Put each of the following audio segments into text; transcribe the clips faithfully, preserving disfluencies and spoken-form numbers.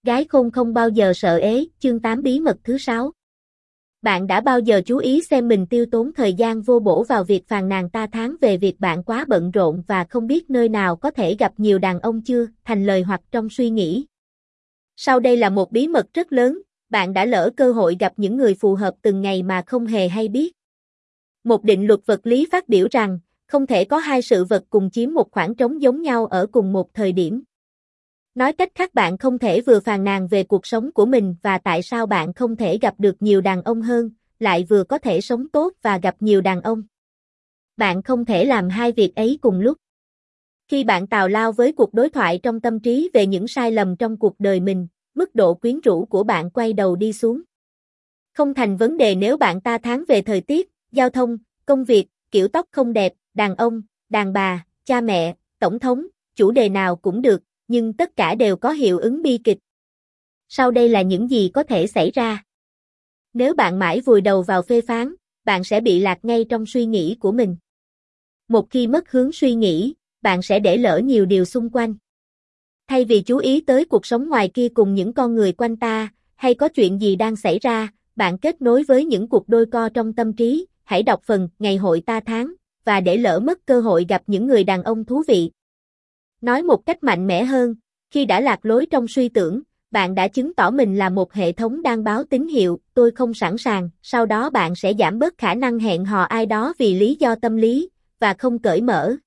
Gái khôn không bao giờ sợ ế, chương tám bí mật thứ sáu. Bạn đã bao giờ chú ý xem mình tiêu tốn thời gian vô bổ vào việc phàn nàn ta thán về việc bạn quá bận rộn và không biết nơi nào có thể gặp nhiều đàn ông chưa, thành lời hoặc trong suy nghĩ? Sau đây là một bí mật rất lớn, bạn đã lỡ cơ hội gặp những người phù hợp từng ngày mà không hề hay biết. Một định luật vật lý phát biểu rằng, không thể có hai sự vật cùng chiếm một khoảng trống giống nhau ở cùng một thời điểm. Nói cách khác, bạn không thể vừa phàn nàn về cuộc sống của mình và tại sao bạn không thể gặp được nhiều đàn ông hơn, lại vừa có thể sống tốt và gặp nhiều đàn ông. Bạn không thể làm hai việc ấy cùng lúc. Khi bạn tào lao với cuộc đối thoại trong tâm trí về những sai lầm trong cuộc đời mình, mức độ quyến rũ của bạn quay đầu đi xuống. Không thành vấn đề nếu bạn ta thán về thời tiết, giao thông, công việc, kiểu tóc không đẹp, đàn ông, đàn bà, cha mẹ, tổng thống, chủ đề nào cũng được, nhưng tất cả đều có hiệu ứng bi kịch. Sau đây là những gì có thể xảy ra. Nếu bạn mãi vùi đầu vào phê phán, bạn sẽ bị lạc ngay trong suy nghĩ của mình. Một khi mất hướng suy nghĩ, bạn sẽ để lỡ nhiều điều xung quanh. Thay vì chú ý tới cuộc sống ngoài kia cùng những con người quanh ta, hay có chuyện gì đang xảy ra, bạn kết nối với những cuộc đôi co trong tâm trí, hãy đọc phần Ngày hội ta thán, và để lỡ mất cơ hội gặp những người đàn ông thú vị. Nói một cách mạnh mẽ hơn, khi đã lạc lối trong suy tưởng, bạn đã chứng tỏ mình là một hệ thống đang báo tín hiệu, tôi không sẵn sàng, sau đó bạn sẽ giảm bớt khả năng hẹn hò ai đó vì lý do tâm lý, và không cởi mở.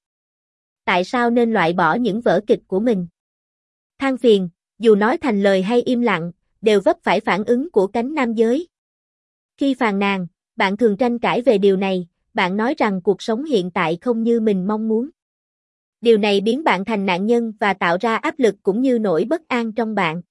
Tại sao nên loại bỏ những vở kịch của mình? Than phiền, dù nói thành lời hay im lặng, đều vấp phải phản ứng của cánh nam giới. Khi phàn nàn, bạn thường tranh cãi về điều này, bạn nói rằng cuộc sống hiện tại không như mình mong muốn. Điều này biến bạn thành nạn nhân và tạo ra áp lực cũng như nỗi bất an trong bạn.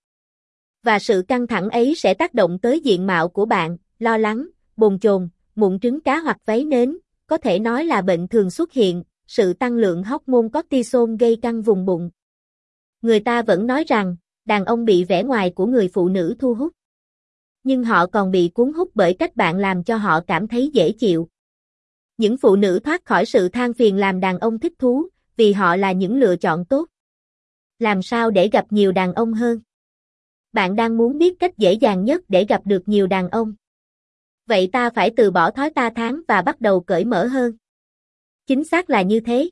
Và sự căng thẳng ấy sẽ tác động tới diện mạo của bạn, lo lắng, bồn chồn, mụn trứng cá hoặc váy nến, có thể nói là bệnh thường xuất hiện, sự tăng lượng hormone cortisol gây căng vùng bụng. Người ta vẫn nói rằng, đàn ông bị vẻ ngoài của người phụ nữ thu hút. Nhưng họ còn bị cuốn hút bởi cách bạn làm cho họ cảm thấy dễ chịu. Những phụ nữ thoát khỏi sự than phiền làm đàn ông thích thú, vì họ là những lựa chọn tốt. Làm sao để gặp nhiều đàn ông hơn? Bạn đang muốn biết cách dễ dàng nhất để gặp được nhiều đàn ông. Vậy ta phải từ bỏ thói ta thán và bắt đầu cởi mở hơn. Chính xác là như thế.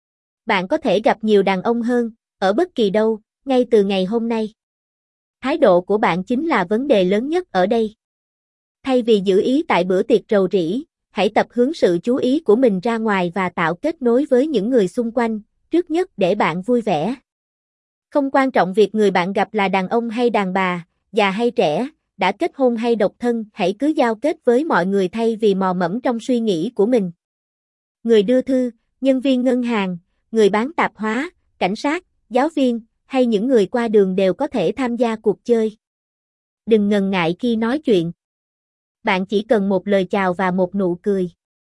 Bạn có thể gặp nhiều đàn ông hơn, ở bất kỳ đâu, ngay từ ngày hôm nay. Thái độ của bạn chính là vấn đề lớn nhất ở đây. Thay vì giữ ý tại bữa tiệc rầu rĩ, hãy tập hướng sự chú ý của mình ra ngoài và tạo kết nối với những người xung quanh, trước nhất để bạn vui vẻ. Không quan trọng việc người bạn gặp là đàn ông hay đàn bà, già hay trẻ, đã kết hôn hay độc thân, hãy cứ giao kết với mọi người thay vì mò mẫm trong suy nghĩ của mình. Người đưa thư, nhân viên ngân hàng, người bán tạp hóa, cảnh sát, giáo viên, hay những người qua đường đều có thể tham gia cuộc chơi. Đừng ngần ngại khi nói chuyện. Bạn chỉ cần một lời chào và một nụ cười.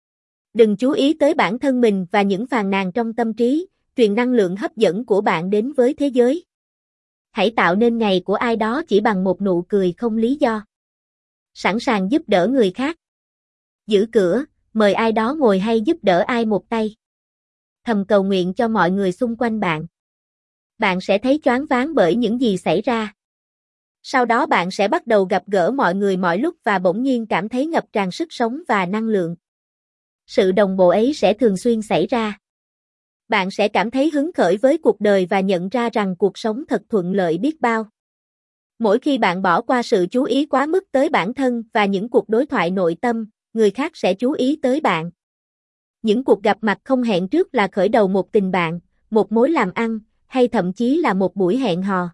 Đừng chú ý tới bản thân mình và những phàn nàn trong tâm trí, truyền năng lượng hấp dẫn của bạn đến với thế giới. Hãy tạo nên ngày của ai đó chỉ bằng một nụ cười không lý do. Sẵn sàng giúp đỡ người khác. Giữ cửa, mời ai đó ngồi hay giúp đỡ ai một tay. Thầm cầu nguyện cho mọi người xung quanh bạn. Bạn sẽ thấy choáng váng bởi những gì xảy ra. Sau đó bạn sẽ bắt đầu gặp gỡ mọi người mọi lúc và bỗng nhiên cảm thấy ngập tràn sức sống và năng lượng. Sự đồng bộ ấy sẽ thường xuyên xảy ra. Bạn sẽ cảm thấy hứng khởi với cuộc đời và nhận ra rằng cuộc sống thật thuận lợi biết bao. Mỗi khi bạn bỏ qua sự chú ý quá mức tới bản thân và những cuộc đối thoại nội tâm, người khác sẽ chú ý tới bạn. Những cuộc gặp mặt không hẹn trước là khởi đầu một tình bạn, một mối làm ăn, hay thậm chí là một buổi hẹn hò.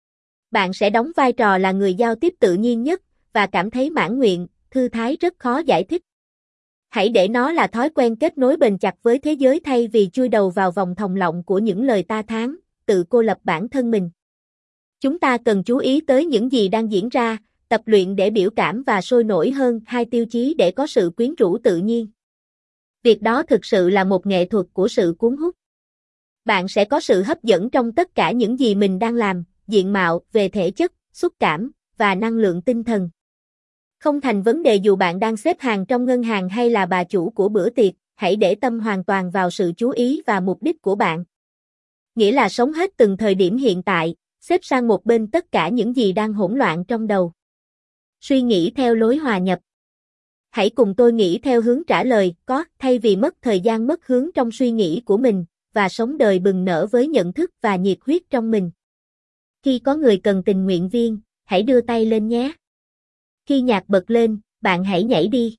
Bạn sẽ đóng vai trò là người giao tiếp tự nhiên nhất, và cảm thấy mãn nguyện, thư thái rất khó giải thích. Hãy để nó là thói quen kết nối bền chặt với thế giới thay vì chui đầu vào vòng thòng lọng của những lời ta thán, tự cô lập bản thân mình. Chúng ta cần chú ý tới những gì đang diễn ra, tập luyện để biểu cảm và sôi nổi hơn, hai tiêu chí để có sự quyến rũ tự nhiên. Việc đó thực sự là một nghệ thuật của sự cuốn hút. Bạn sẽ có sự hấp dẫn trong tất cả những gì mình đang làm, diện mạo, về thể chất, xúc cảm, và năng lượng tinh thần. Không thành vấn đề dù bạn đang xếp hàng trong ngân hàng hay là bà chủ của bữa tiệc, hãy để tâm hoàn toàn vào sự chú ý và mục đích của bạn. Nghĩa là sống hết từng thời điểm hiện tại, Xếp sang một bên tất cả những gì đang hỗn loạn trong đầu. Suy nghĩ theo lối hòa nhập. Hãy cùng tôi nghĩ theo hướng trả lời có, thay vì mất thời gian mất hướng trong suy nghĩ của mình, và sống đời bừng nở với nhận thức và nhiệt huyết trong mình. Khi có người cần tình nguyện viên, hãy đưa tay lên nhé. Khi nhạc bật lên, bạn hãy nhảy đi.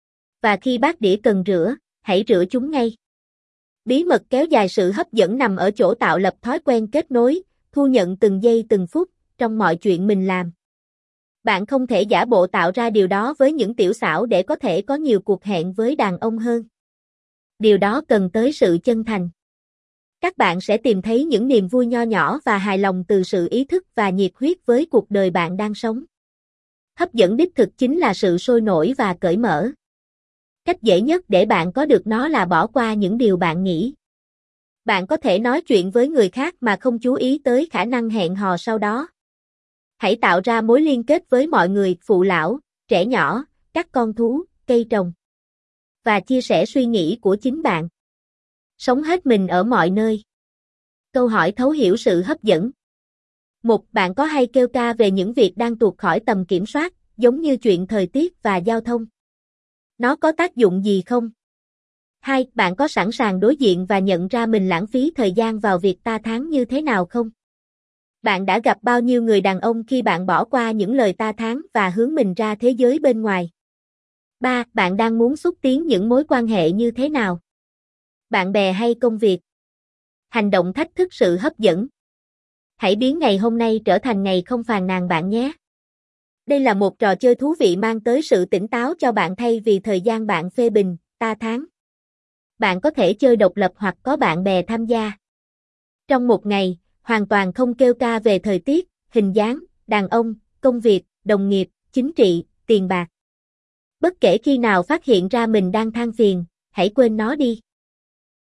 Và khi bát đĩa cần rửa, hãy rửa chúng ngay. Bí mật kéo dài sự hấp dẫn nằm ở chỗ tạo lập thói quen kết nối, thu nhận từng giây từng phút, trong mọi chuyện mình làm. Bạn không thể giả bộ tạo ra điều đó với những tiểu xảo để có thể có nhiều cuộc hẹn với đàn ông hơn. Điều đó cần tới sự chân thành. Các bạn sẽ tìm thấy những niềm vui nho nhỏ và hài lòng từ sự ý thức và nhiệt huyết với cuộc đời bạn đang sống. Hấp dẫn đích thực chính là sự sôi nổi và cởi mở. Cách dễ nhất để bạn có được nó là bỏ qua những điều bạn nghĩ. Bạn có thể nói chuyện với người khác mà không chú ý tới khả năng hẹn hò sau đó. Hãy tạo ra mối liên kết với mọi người, phụ lão, trẻ nhỏ, các con thú, cây trồng. Và chia sẻ suy nghĩ của chính bạn. Sống hết mình ở mọi nơi. Câu hỏi thấu hiểu sự hấp dẫn. Một, bạn có hay kêu ca về những việc đang tuột khỏi tầm kiểm soát, giống như chuyện thời tiết và giao thông? Nó có tác dụng gì không? Hai, bạn có sẵn sàng đối diện và nhận ra mình lãng phí thời gian vào việc ta thán như thế nào không? Bạn đã gặp bao nhiêu người đàn ông khi bạn bỏ qua những lời ta thán và hướng mình ra thế giới bên ngoài? Ba, bạn đang muốn xúc tiến những mối quan hệ như thế nào? Bạn bè hay công việc? Hành động thách thức sự hấp dẫn. Hãy biến ngày hôm nay trở thành ngày không phàn nàn bạn nhé. Đây là một trò chơi thú vị mang tới sự tỉnh táo cho bạn thay vì thời gian bạn phê bình, ta thán. Bạn có thể chơi độc lập hoặc có bạn bè tham gia. Trong một ngày, hoàn toàn không kêu ca về thời tiết, hình dáng, đàn ông, công việc, đồng nghiệp, chính trị, tiền bạc. Bất kể khi nào phát hiện ra mình đang than phiền, hãy quên nó đi.